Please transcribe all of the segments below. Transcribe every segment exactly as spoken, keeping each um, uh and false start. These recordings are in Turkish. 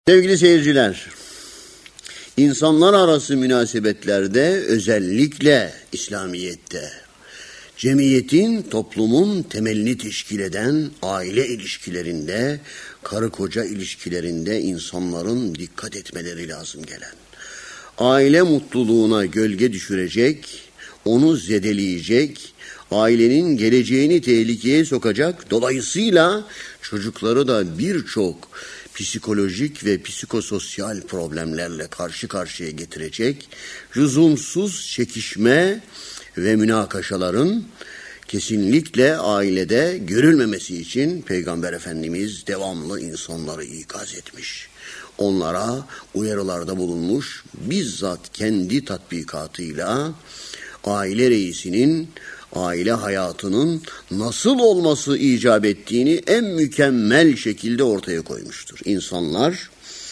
Sevgili seyirciler, insanlar arası münasebetlerde özellikle İslamiyet'te, cemiyetin, toplumun temelini teşkil eden aile ilişkilerinde, karı koca ilişkilerinde insanların dikkat etmeleri lazım gelen, aile mutluluğuna gölge düşürecek, onu zedeleyecek, ailenin geleceğini tehlikeye sokacak, dolayısıyla çocukları da birçok psikolojik ve psikososyal problemlerle karşı karşıya getirecek, lüzumsuz çekişme ve münakaşaların kesinlikle ailede görülmemesi için Peygamber Efendimiz devamlı insanları ikaz etmiş. Onlara uyarılarda bulunmuş, bizzat kendi tatbikatıyla aile reisinin aile hayatının nasıl olması icap ettiğini en mükemmel şekilde ortaya koymuştur. İnsanlar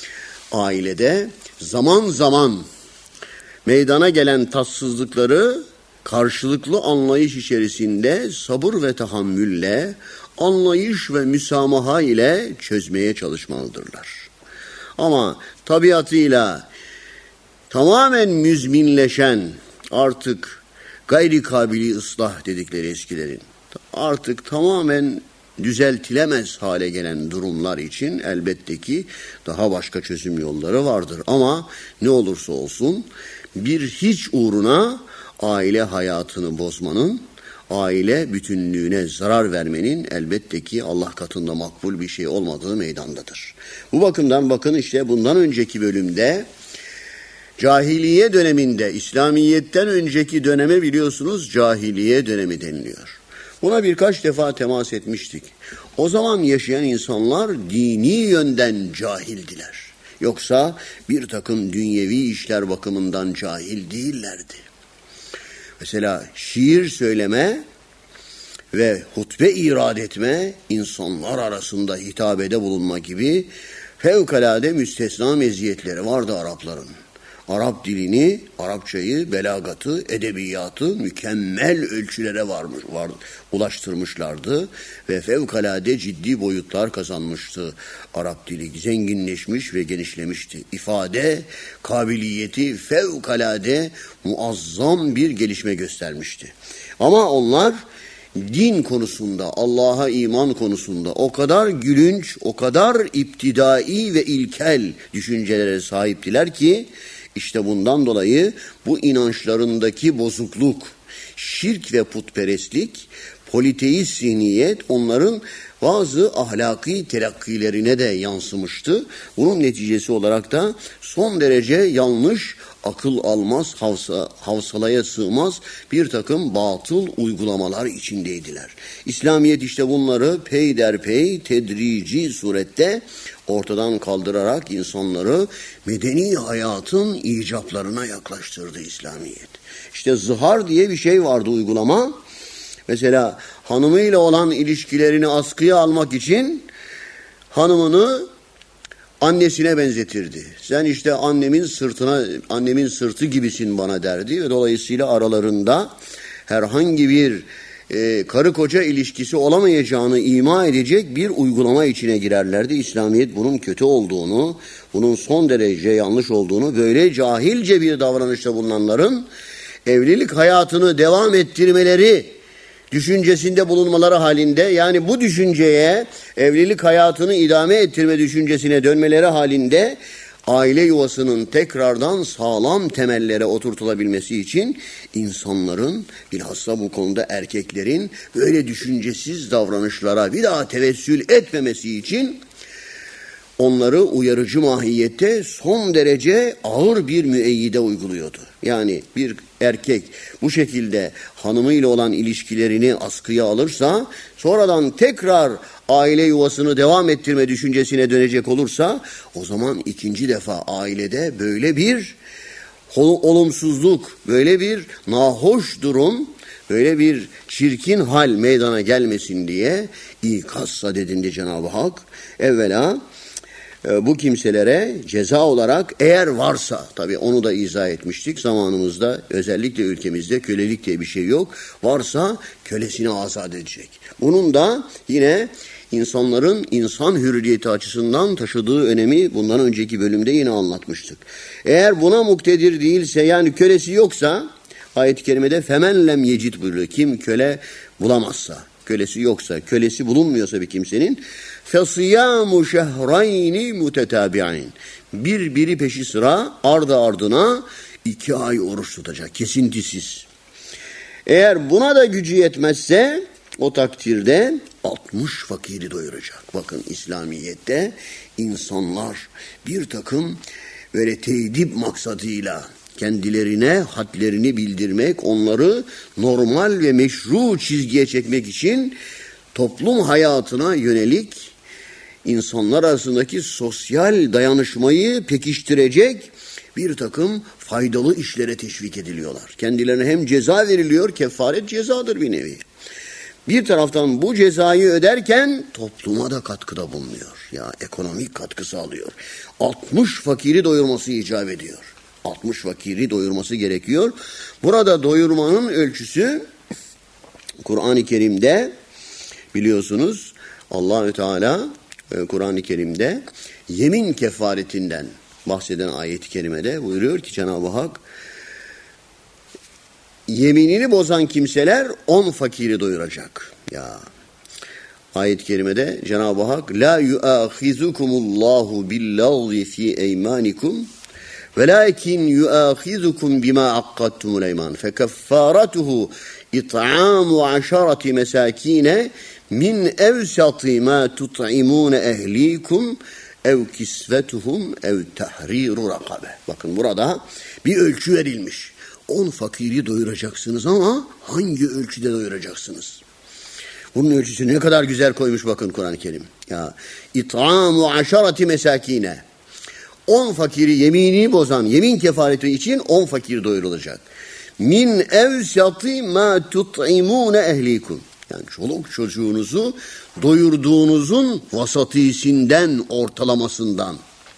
ailede zaman zaman meydana gelen tatsızlıkları karşılıklı anlayış içerisinde sabır ve tahammülle, anlayış ve müsamaha ile çözmeye çalışmalıdırlar. Ama tabiatıyla tamamen müzminleşen, artık gayri kabili ıslah dedikleri eskilerin, artık tamamen düzeltilemez hale gelen durumlar için elbette ki daha başka çözüm yolları vardır. Ama ne olursa olsun bir hiç uğruna aile hayatını bozmanın, aile bütünlüğüne zarar vermenin elbette ki Allah katında makbul bir şey olmadığı meydandadır. Bu bakımdan bakın işte bundan önceki bölümde cahiliye döneminde, İslamiyet'ten önceki döneme biliyorsunuz cahiliye dönemi deniliyor. Buna birkaç defa temas etmiştik. O zaman yaşayan insanlar dini yönden cahildiler. Yoksa bir takım dünyevi işler bakımından cahil değillerdi. Mesela şiir söyleme ve hutbe irad etme, insanlar arasında hitabede bulunma gibi fevkalade müstesna meziyetleri vardı Arapların. Arap dilini, Arapçayı, belagatı, edebiyatı mükemmel ölçülere varmış, var, ulaştırmışlardı ve fevkalade ciddi boyutlar kazanmıştı. Arap dili zenginleşmiş ve genişlemişti. İfade kabiliyeti fevkalade muazzam bir gelişme göstermişti. Ama onlar din konusunda, Allah'a iman konusunda o kadar gülünç, o kadar iptidai ve ilkel düşüncelere sahiptiler ki, İşte bundan dolayı bu inançlarındaki bozukluk, şirk ve putperestlik, politeist zihniyet onların bazı ahlaki terakkilerine de yansımıştı. Bunun neticesi olarak da son derece yanlış, akıl almaz, havsa, havsalaya sığmaz bir takım batıl uygulamalar içindeydiler. İslamiyet işte bunları peyderpey, tedrici surette ortadan kaldırarak insanları medeni hayatın icaplarına yaklaştırdı İslamiyet. İşte zihar diye bir şey vardı, uygulama. Mesela hanımıyla olan ilişkilerini askıya almak için hanımını annesine benzetirdi. Sen işte annemin sırtına, annemin sırtı gibisin bana derdi ve dolayısıyla aralarında herhangi bir e, karı koca ilişkisi olamayacağını ima edecek bir uygulama içine girerlerdi. İslamiyet bunun kötü olduğunu, bunun son derece yanlış olduğunu, böyle cahilce bir davranışta bulunanların evlilik hayatını devam ettirmeleri düşüncesinde bulunmaları halinde, yani bu düşünceye, evlilik hayatını idame ettirme düşüncesine dönmeleri halinde aile yuvasının tekrardan sağlam temellere oturtulabilmesi için insanların, bilhassa bu konuda erkeklerin böyle düşüncesiz davranışlara bir daha tevessül etmemesi için onları uyarıcı mahiyette son derece ağır bir müeyyide uyguluyordu. Yani bir erkek bu şekilde hanımıyla olan ilişkilerini askıya alırsa, sonradan tekrar aile yuvasını devam ettirme düşüncesine dönecek olursa, o zaman ikinci defa ailede böyle bir olumsuzluk, böyle bir nahoş durum, böyle bir çirkin hal meydana gelmesin diye ikaz sadedinde Cenab-ı Hak evvela bu kimselere ceza olarak, eğer varsa, tabii onu da izah etmiştik zamanımızda, özellikle ülkemizde kölelik diye bir şey yok, varsa kölesini azat edecek. Bunun da yine insanların insan hürriyeti açısından taşıdığı önemi bundan önceki bölümde yine anlatmıştık. Eğer buna muktedir değilse, yani kölesi yoksa, ayet-i kerimede femen lem yecid buyuruyor. Kim köle bulamazsa, kölesi yoksa, kölesi bulunmuyorsa bir kimsenin فَصِيَامُ شَهْرَيْنِ مُتَتَابِعِينَ birbiri peşi sıra ardı ardına iki ay oruç tutacak, kesintisiz. Eğer buna da gücü yetmezse o takdirde altmış fakiri doyuracak. Bakın İslamiyet'te insanlar bir takım böyle tedip maksadıyla kendilerine hadlerini bildirmek, onları normal ve meşru çizgiye çekmek için toplum hayatına yönelik insanlar arasındaki sosyal dayanışmayı pekiştirecek bir takım faydalı işlere teşvik ediliyorlar. Kendilerine hem ceza veriliyor, kefaret cezadır bir nevi. Bir taraftan bu cezayı öderken topluma da katkıda bulunuyor. Ya ekonomik katkı sağlıyor. altmış fakiri doyurması icap ediyor. altmış fakiri doyurması gerekiyor. Burada doyurmanın ölçüsü Kur'an-ı Kerim'de biliyorsunuz Allahü Teala Kur'an-ı Kerim'de yemin kefaretinden bahseden ayet-i kerimede buyuruyor ki Cenab-ı Hak yeminini bozan kimseler on fakiri doyuracak. Ya ayet-i kerimede Cenab-ı Hak la yuahizukumullahu billagwi fi eymanikum velakin yuahizukum bima akkadtumul eyman fekeffaratuhu it'amu aşarati mesakine min evsati ma tut'imune ehlikum ev kisvetuhum ev tahriru rakabe. Bakın burada bir ölçü verilmiş. On fakiri doyuracaksınız ama hangi ölçüde doyuracaksınız? Bunun ölçüsü ne kadar güzel koymuş bakın Kur'an-ı Kerim. Ya it'amu aşarati mesakine. On fakiri yeminini bozan, yemin kefareti için on fakir doyurulacak. Min evsati ma tut'imune ehlikum. Yani çoluk çocuğunuzu doyurduğunuzun vasatisinden, ortalamasından.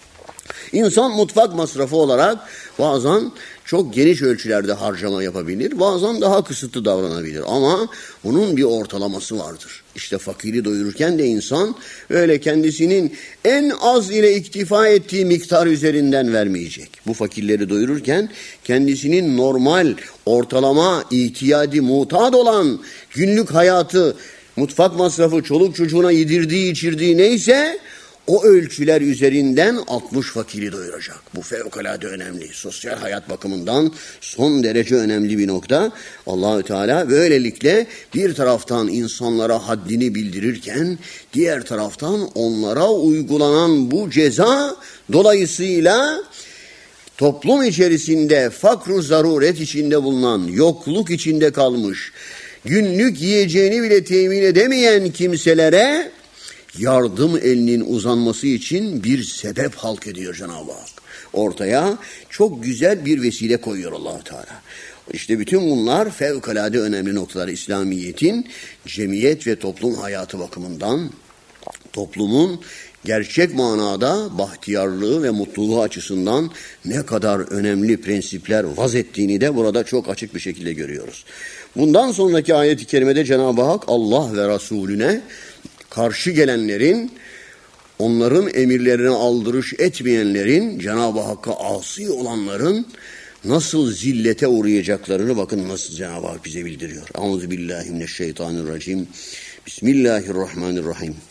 İnsan mutfak masrafı olarak bazen çok geniş ölçülerde harcama yapabilir, bazen daha kısıtlı davranabilir ama bunun bir ortalaması vardır. İşte fakiri doyururken de insan öyle kendisinin en az ile iktifa ettiği miktar üzerinden vermeyecek. Bu fakirleri doyururken kendisinin normal, ortalama, ihtiyadi, mutat olan günlük hayatı, mutfak masrafı, çoluk çocuğuna yedirdiği, içirdiği neyse o ölçüler üzerinden altmış fakiri doyuracak. Bu fevkalade önemli. Sosyal hayat bakımından son derece önemli bir nokta. Allahü Teala böylelikle bir taraftan insanlara haddini bildirirken diğer taraftan onlara uygulanan bu ceza dolayısıyla toplum içerisinde fakr-ı zaruret içinde bulunan, yokluk içinde kalmış, günlük yiyeceğini bile temin edemeyen kimselere yardım elinin uzanması için bir sebep halk ediyor Cenab-ı Hak. Ortaya çok güzel bir vesile koyuyor Allah-u Teala. İşte bütün bunlar fevkalade önemli noktalar İslamiyet'in cemiyet ve toplum hayatı bakımından toplumun gerçek manada bahtiyarlığı ve mutluluğu açısından ne kadar önemli prensipler vaz ettiğini de burada çok açık bir şekilde görüyoruz. Bundan sonraki ayet-i kerimede Cenab-ı Hak Allah ve Resulüne karşı gelenlerin, onların emirlerine aldırış etmeyenlerin, Cenab-ı Hakk'a asi olanların nasıl zillete uğrayacaklarını bakın nasıl Cenab-ı Hak bize bildiriyor. Euzubillahimineşşeytanirracim. Bismillahirrahmanirrahim.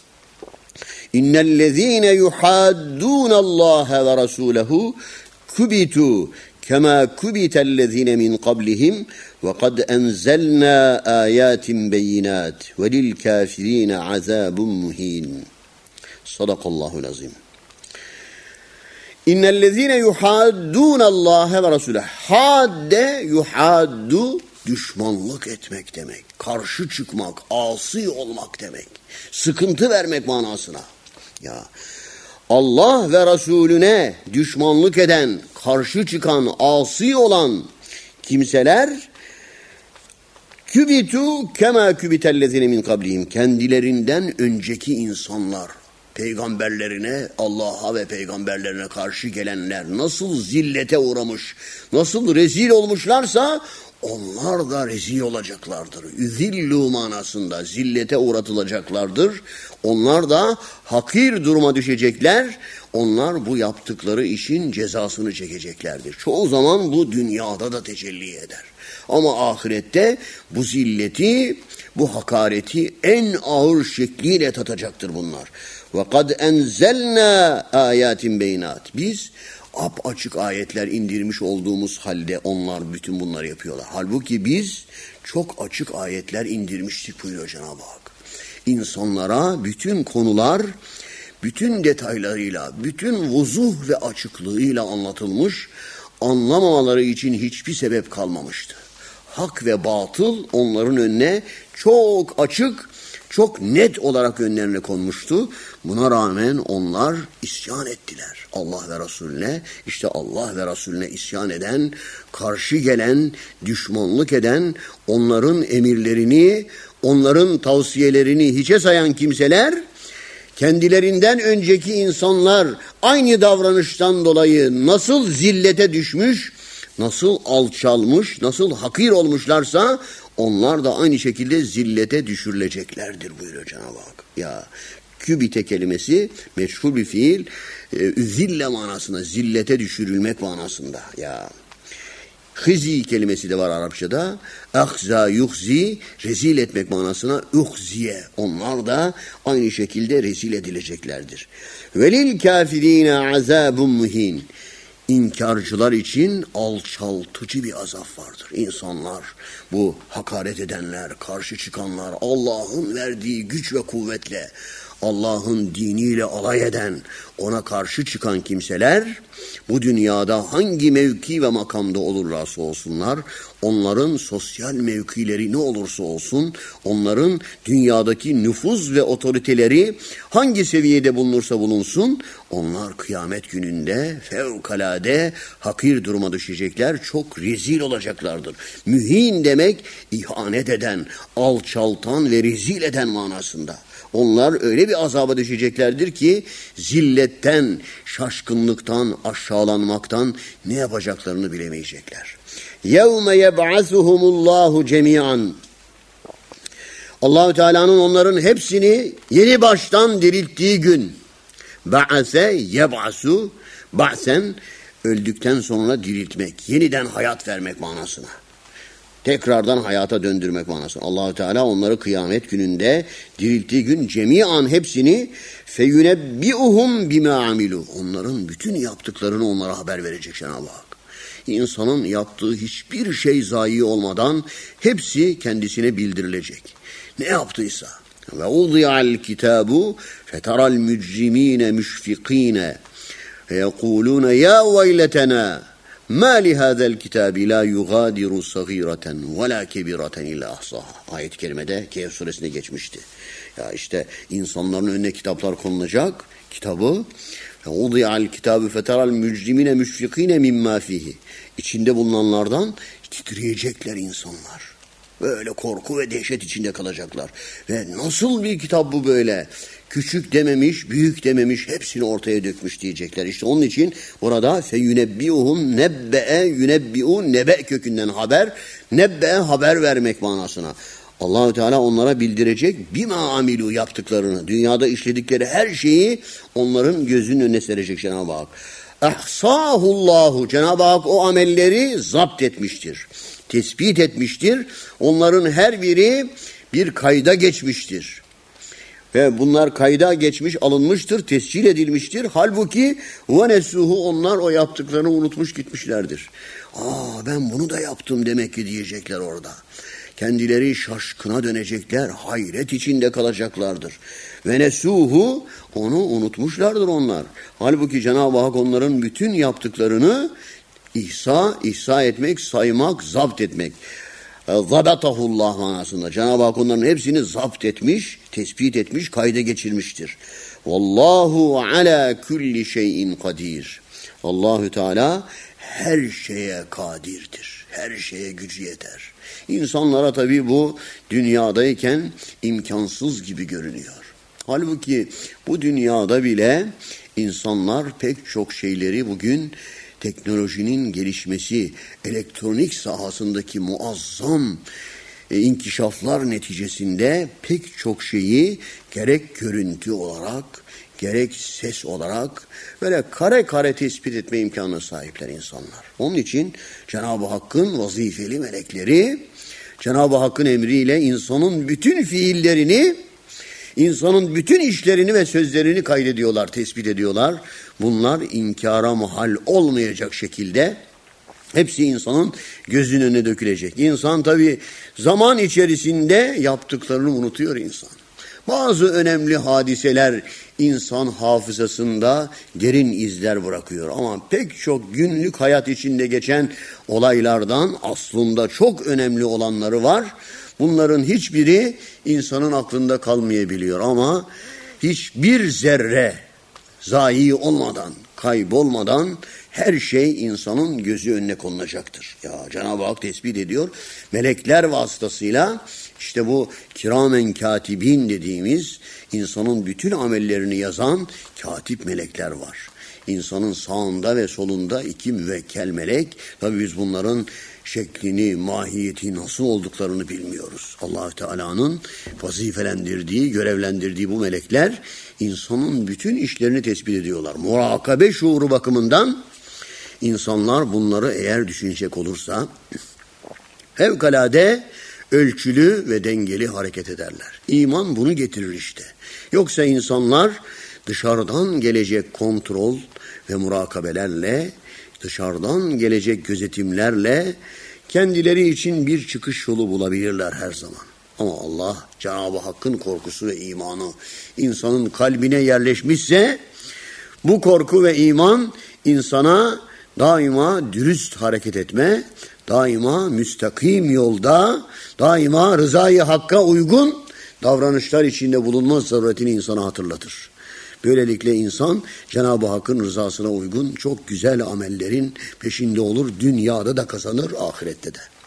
İnnellezîne yuhaddûnallâhe ve rasûlehu kubitu kema kubitellezîne min qablihim ve kad enzelnâ âyâtin beyinât ve lil kâfirîne azâbun muhîn. Sadakallahul azim. İnnellezîne yuhaddûnallâhe ve rasûlehu. Hadde yuhaddu düşmanlık etmek demek. Karşı çıkmak, asi olmak demek. Sıkıntı vermek manasına. Ya Allah ve Resulüne düşmanlık eden, karşı çıkan, asi olan kimseler kübitu kema kübitellezine min kablihim. Kendilerinden önceki insanlar, peygamberlerine, Allah'a ve peygamberlerine karşı gelenler nasıl zillete uğramış, nasıl rezil olmuşlarsa onlar da rezil olacaklardır. Üzillu manasında zillete uğratılacaklardır. Onlar da hakir duruma düşecekler. Onlar bu yaptıkları işin cezasını çekeceklerdir. Çoğu zaman bu dünyada da tecelli eder. Ama ahirette bu zilleti, bu hakareti en ağır şekliyle tatacaktır bunlar. وَقَدْ اَنْزَلْنَا آيَاتٍ بَيْنَاتٍ Biz apaçık ayetler indirmiş olduğumuz halde onlar bütün bunları yapıyorlar. Halbuki biz çok açık ayetler indirmiştik buyuruyor Cenab-ı Hak. İnsanlara bütün konular, bütün detaylarıyla, bütün vuzuh ve açıklığıyla anlatılmış, anlamamaları için hiçbir sebep kalmamıştı. Hak ve batıl onların önüne çok açık, çok net olarak önlerine konmuştu. Buna rağmen onlar isyan ettiler Allah ve Resulüne. İşte Allah ve Resulüne isyan eden, karşı gelen, düşmanlık eden, onların emirlerini, onların tavsiyelerini hiçe sayan kimseler, kendilerinden önceki insanlar aynı davranıştan dolayı nasıl zillete düşmüş, nasıl alçalmış, nasıl hakir olmuşlarsa onlar da aynı şekilde zillete düşürüleceklerdir buyuruyor Cenab-ı Hak. Ya kübite kelimesi meçhul bir fiil, e, zille manasında, zillete düşürülmek manasında. Ya hızi kelimesi de var Arapçada. Ahza yuhzi, rezil etmek manasına uhziye. Onlar da aynı şekilde rezil edileceklerdir. Velil kafirine azabun muhin. İnkarcılar için alçaltıcı bir azap vardır. İnsanlar, bu hakaret edenler, karşı çıkanlar, Allah'ın verdiği güç ve kuvvetle, Allah'ın diniyle alay eden, ona karşı çıkan kimseler, bu dünyada hangi mevki ve makamda olurlarsa olsunlar, onların sosyal mevkileri ne olursa olsun, onların dünyadaki nüfuz ve otoriteleri hangi seviyede bulunursa bulunsun, onlar kıyamet gününde fevkalade hakir duruma düşecekler, çok rezil olacaklardır. Mühin demek ihanet eden, alçaltan ve rezil eden manasında. Onlar öyle bir azaba düşeceklerdir ki zilletten, şaşkınlıktan, aşağılanmaktan ne yapacaklarını bilemeyecekler. يَوْمَ يَبْعَثُهُمُ اللّٰهُ جَمِيعًا Allah-u Teala'nın onların hepsini yeni baştan dirilttiği gün. Ba'ase yeb'asu, ba'sen öldükten sonra diriltmek, yeniden hayat vermek manasına. Tekrardan hayata döndürmek manasına. Allah-u Teala onları kıyamet gününde dirilttiği gün cemiyan hepsini feyunebbi'uhum bima amilu. Onların bütün yaptıklarını onlara haber verecek Cenab-ı Hak. İnsanın yaptığı hiçbir şey zayi olmadan hepsi kendisine bildirilecek. Ne yaptıysa. Ve udiya'l kitabu feteral mücrimine müşfikine feyekulune ya veyletena مَا لِهَذَا الْكِتَابِ لَا يُغَادِرُ صَغِيرَةً وَلَا كَبِيرَةً İlla ahsaha. Ayet-i kerimede Kehf suresinde geçmişti. Ya işte insanların önüne kitaplar konulacak. Kitabı وَوُضِعَ الْكِتَابُ فَتَرَى الْمُجْرِمِينَ مُشْفِقِينَ مِمَّا فِيهِ İçinde bulunanlardan titriyecekler insanlar. Böyle korku ve dehşet içinde kalacaklar. Ve nasıl bir kitap bu böyle? Küçük dememiş, büyük dememiş, hepsini ortaya dökmüş diyecekler. İşte onun için burada feyunebbiuhum nebbe'e yunebbi'u nebe kökünden haber, nebbe'e haber vermek manasına. Allah-u Teala onlara bildirecek bima amilu yaptıklarını, dünyada işledikleri her şeyi onların gözünün önüne serecek Cenab-ı Hak. Ehsahullahu, Cenab-ı Hak o amelleri zapt etmiştir, tespit etmiştir. Onların her biri bir kayda geçmiştir. Ve bunlar kayda geçmiş, alınmıştır, tescil edilmiştir. Halbuki venesuhu, onlar o yaptıklarını unutmuş gitmişlerdir. Aa, ben bunu da yaptım demek ki diyecekler orada. Kendileri şaşkına dönecekler, hayret içinde kalacaklardır. Venesuhu, onu unutmuşlardır onlar. Halbuki Cenab-ı Hak onların bütün yaptıklarını ihsa, ihsa etmek, saymak, zapt etmek. Zabatahullah manasında. Cenab-ı Hak onların hepsini zapt etmiş, tespit etmiş, kayda geçirmiştir. Vallahu ala kulli şeyin kadir. Allahü Teala her şeye kadirdir. Her şeye gücü yeter. İnsanlara tabii bu dünyadayken imkansız gibi görünüyor. Halbuki bu dünyada bile insanlar pek çok şeyleri bugün teknolojinin gelişmesi, elektronik sahasındaki muazzam e, inkişaflar neticesinde pek çok şeyi gerek görüntü olarak, gerek ses olarak böyle kare kare tespit etme imkanına sahipler insanlar. Onun için Cenab-ı Hakk'ın vazifeli melekleri, Cenab-ı Hakk'ın emriyle insanın bütün fiillerini, insanın bütün işlerini ve sözlerini kaydediyorlar, tespit ediyorlar. Bunlar inkara mahal olmayacak şekilde hepsi insanın gözünün önüne dökülecek. İnsan tabii zaman içerisinde yaptıklarını unutuyor insan. Bazı önemli hadiseler insan hafızasında derin izler bırakıyor. Ama pek çok günlük hayat içinde geçen olaylardan aslında çok önemli olanları var. Bunların hiçbiri insanın aklında kalmayabiliyor ama hiçbir zerre zayi olmadan, kaybolmadan her şey insanın gözü önüne konulacaktır. Ya Cenab-ı Hak tespit ediyor. Melekler vasıtasıyla işte bu kiramen katibin dediğimiz insanın bütün amellerini yazan katip melekler var. İnsanın sağında ve solunda iki müvekkel melek. Tabii biz bunların şeklini, mahiyeti nasıl olduklarını bilmiyoruz. Allah-u Teala'nın vazifelendirdiği, görevlendirdiği bu melekler insanın bütün işlerini tespit ediyorlar. Murakabe şuuru bakımından insanlar bunları eğer düşünecek olursa fevkalade ölçülü ve dengeli hareket ederler. İman bunu getirir işte. Yoksa insanlar dışarıdan gelecek kontrol ve murakabelerle, dışarıdan gelecek gözetimlerle kendileri için bir çıkış yolu bulabilirler her zaman. Ama Allah, Cenab-ı Hakk'ın korkusu ve imanı insanın kalbine yerleşmişse bu korku ve iman insana daima dürüst hareket etme, daima müstakim yolda, daima rızayı Hakk'a uygun davranışlar içinde bulunma zaruretini insana hatırlatır. Böylelikle insan Cenab-ı Hakk'ın rızasına uygun çok güzel amellerin peşinde olur, dünyada da kazanır, ahirette de.